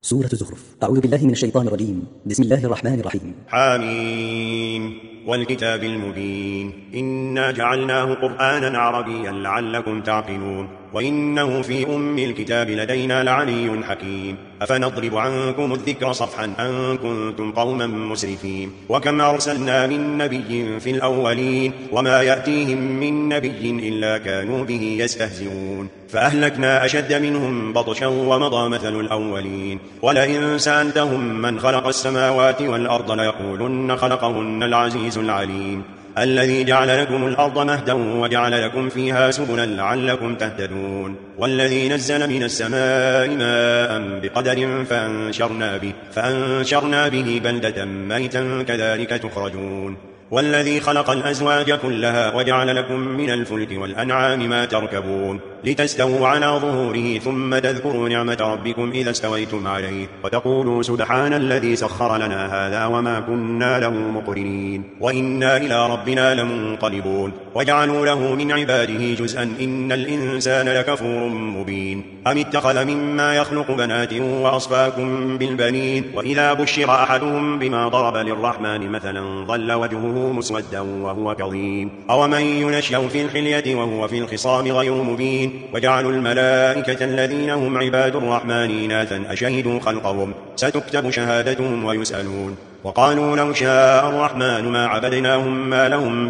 سورة الزخرف. أعوذ بالله من الشيطان الرجيم. بسم الله الرحمن الرحيم. حميم والكتاب المبين إنا جعلناه قرآنا عربيا لعلكم تعقلون وإنه في الكتاب لدينا لعلي حكيم أفنضرب عنكم الذكر صفحا أن كنتم قوما مسرفين وكم أرسلنا من نبي في الأولين وما يأتيهم من نبي إلا كانوا به يستهزئون فأهلكنا أشد منهم بطشا ومضى مثل الأولين ولئن سألتهم من خلق السماوات والأرض ليقولن خلقهن العزيز العليم الذي جعل لكم الأرض مهدا وجعل لكم فيها سبلا لعلكم تهتدون والذي نزل من السماء ماء بقدر فأنشرنا به بلدة ميتا كذلك تخرجون والذي خلق الأزواج كلها وجعل لكم من الفلك والأنعام ما تركبون لتستووا على ظهوره ثم تذكروا نعمة ربكم إذا استويتم عليه وتقولوا سبحان الذي سخر لنا هذا وما كنا له مقرنين وإنا إلى ربنا لمنقلبون وجعلوا له من عباده جزءا إن الإنسان لكفور مبين أم اتخذ مما يخلق بنات وأصفاكم بالبنين وإذا بشر أحدهم بما ضرب للرحمن مثلا ظل وجهه مسودا وهو كظيم أومن ينشأ في الحلية وهو في الخصام غير مبين وجعلوا الملائكة الذين هم عباد الرحمن إناثا أشهدوا خلقهم ستكتب شهادتهم ويسألون وقالوا لو شاء الرحمن ما عبدناهم ما لهم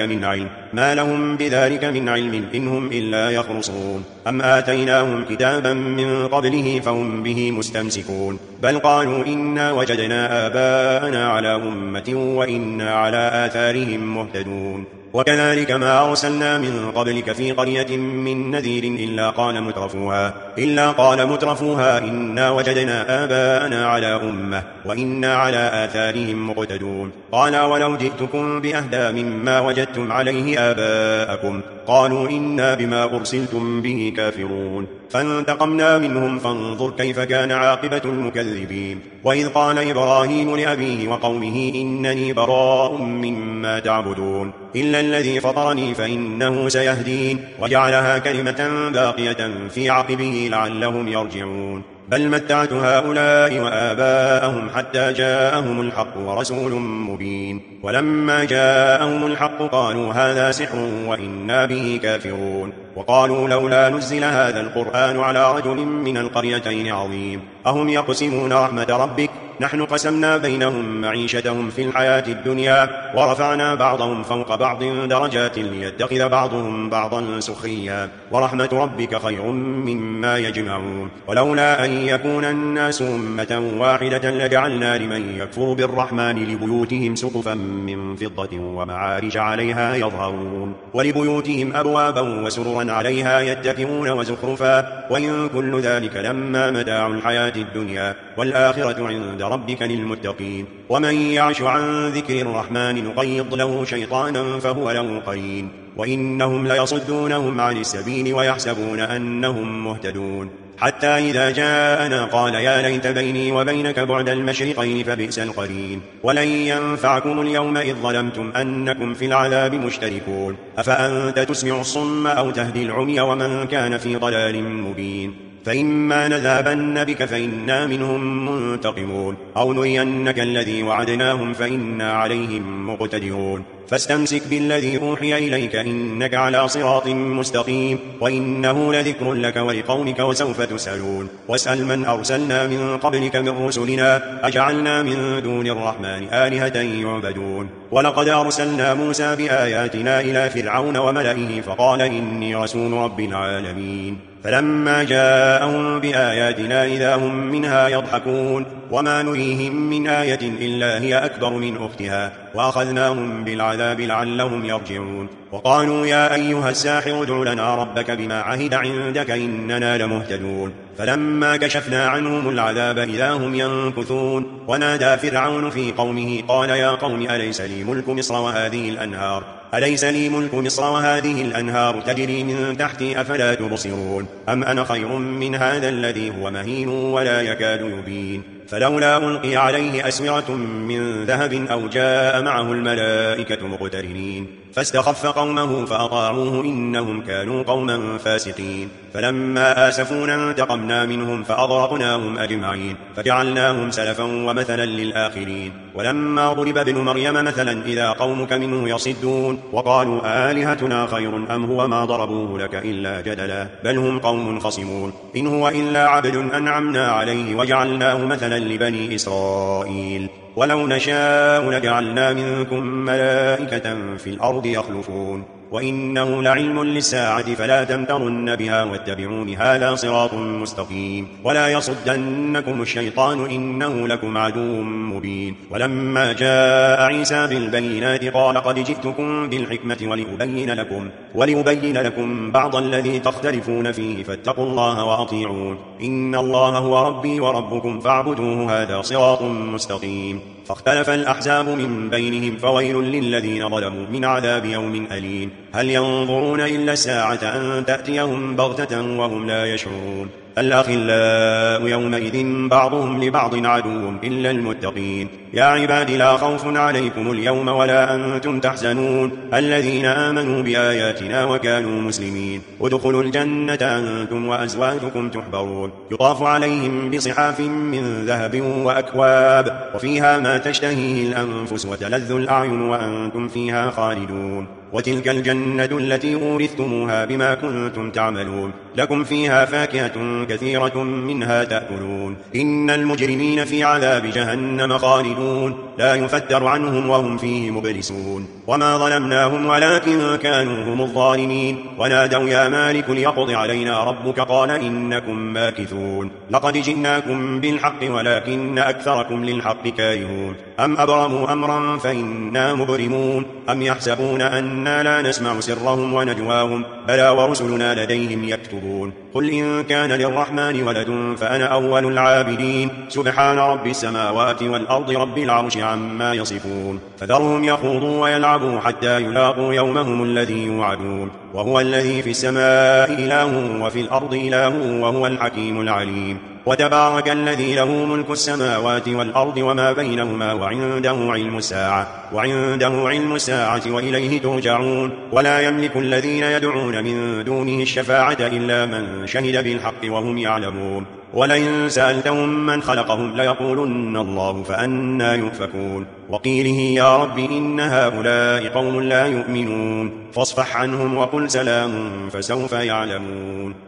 بذلك من علم إنهم إلا يخرصون أم آتيناهم كتابا من قبله فهم به مستمسكون بل قالوا إنا وجدنا آباءنا على أمة وإنا على آثارهم مهتدون وكذلك ما أرسلنا من قبلك في قرية من نذير إلا قال مترفوها إنا وجدنا آباءنا على أمة وإنا على آثارهم مقتدون قال ولو جئتكم بأهدى مما وجدتم عليه آباءكم قالوا إنا بما أرسلتم به كافرون فانتقمنا منهم فانظر كيف كان عاقبة المكذبين وإذ قال إبراهيم لأبيه وقومه إنني براء مما تعبدون إلا الذي فطرني فإنه سيهدين وجعلها كلمة باقية في عقبه لعلهم يرجعون بل متعت هؤلاء وآباءهم حتى جاءهم الحق ورسول مبين ولما جاءهم الحق قالوا هذا سحر وإنا به كافرون وقالوا لولا نزل هذا القرآن على رجل من القريتين عظيم أهم يقسمون رحمة ربك نحن قسمنا بينهم معيشتهم في الحياة الدنيا ورفعنا بعضهم فوق بعض درجات ليتخذ بعضهم بعضا سخريا ورحمة ربك خير مما يجمعون ولولا أن يكون الناس أمة واحدة لجعلنا لمن يكفر بالرحمن لبيوتهم سقفا من فضة ومعارج عليها يظهرون ولبيوتهم أبوابا وسررا عليها يتكئون وزخرفا وإن كل ذلك لما متاع الحياة الدنيا والآخرة عند ربك للمتقين ومن يعش عن ذكر الرحمن نقيض له شيطانا فهو له قرين وإنهم ليصدونهم عن السبيل ويحسبون أنهم مهتدون حتى إذا جاءنا قال يا ليت بيني وبينك بعد المشرقين فبئس القرين ولن ينفعكم اليوم إذ ظلمتم أنكم في العذاب مشتركون أفأنت تسمع الصم أو تهدي العمي ومن كان في ضلال مبين فإما نذهبن بك فإنا منهم منتقمون أو نرينك الذي وعدناهم فإنا عليهم مقتدرون فاستمسك بالذي أوحي إليك إنك على صراط مستقيم وإنه لذكر لك ولقومك وسوف تسألون واسأل من أرسلنا من قبلك من رسلنا أجعلنا من دون الرحمن آلهة يعبدون ولقد أرسلنا موسى بآياتنا إلى فرعون وملئه فقال إني رسول رب العالمين فلما جاءهم بآياتنا إذا هم منها يضحكون وما نريهم من آية إلا هي أكبر من أختها وأخذناهم بالعذاب لعلهم يرجعون وقالوا يا أيها الساحر ادع لنا ربك بما عهد عندك إننا لمهتدون فلما كشفنا عنهم العذاب إذا هم ينكثون ونادى فرعون في قومه قال يا قوم أليس لي ملك مصر وهذه الأنهار تجري من تحتي أفلا تبصرون أم أنا خير من هذا الذي هو مهين ولا يكاد يبين فلولا ألقي عليه أسورة من ذهب أو جاء معه الملائكة مقترنين فاستخف قومه فأطاعوه إنهم كانوا قوما فاسقين فلما آسفونا انتقمنا منهم فأغرقناهم أجمعين فجعلناهم سلفا ومثلا للآخرين ولما ضرب ابن مريم مثلا إذا قومك منه يصدون وقالوا آلهتنا خير أم هو ما ضربوه لك إلا جدلا بل هم قوم خصمون إن هو إلا عبد أنعمنا عليه وجعلناه مثلا لبني إسرائيل ولو نشاء لجعلنا منكم ملائكة في الأرض يخلفون وإنه لعلم للساعة فلا تمترن بها واتبعون هذا صراط مستقيم ولا يصدنكم الشيطان إنه لكم عدو مبين ولما جاء عيسى بالبينات قال قد جئتكم بالحكمة ولأبين لكم بعض الذي تختلفون فيه فاتقوا الله وأطيعون إن الله هو ربي وربكم فاعبدوه هذا صراط مستقيم فاختلف الأحزاب من بينهم فويل للذين ظلموا من عذاب يوم أليم هل ينظرون إلا الساعة أن تأتيهم بغتة وهم لا يشعرون الأخلاء يومئذ بعضهم لبعض عدو إلا المتقين يا عباد لا خوف عليكم اليوم ولا أنتم تحزنون الذين آمنوا بآياتنا وكانوا مسلمين ادخلوا الجنة أنتم وأزواجكم تحبرون يطاف عليهم بصحاف من ذهب وأكواب وفيها ما تشتهيه الأنفس وتلذ الأعين وأنتم فيها خالدون وتلك الجنة التي أورثتموها بما كنتم تعملون لكم فيها فاكهة كثيرة منها تأكلون إن المجرمين في عذاب جهنم خالدون لا يفتر عنهم وهم فيه مبلسون وما ظلمناهم ولكن كانوا هم الظالمين ونادوا يا مالك ليقض علينا ربك قال إنكم ماكثون لقد جئناكم بالحق ولكن أكثركم للحق كارهون أم أبرموا أمرا فإنا مبرمون أم يحسبون أنا لا نسمع سرهم ونجواهم بلى ورسلنا لديهم يكتبون قل إن كان للرحمن ولد فأنا أول العابدين سبحان رب السماوات والأرض رب العرش عما يصفون فذرهم يخوضوا ويلعبوا حتى يلاقوا يومهم الذي يوعدون وهو الذي في السماء إله وفي الأرض إله وهو الحكيم العليم وتبارك الذي له ملك السماوات والأرض وما بينهما وعنده علم الساعة وإليه ترجعون ولا يملك الذين يدعون من دونه الشفاعة إلا من شهد بالحق وهم يعلمون ولئن سألتهم من خلقهم ليقولن الله فأنى يؤفكون وقيله يا رب إن هؤلاء قوم لا يؤمنون فاصفح عنهم وقل سلام فسوف يعلمون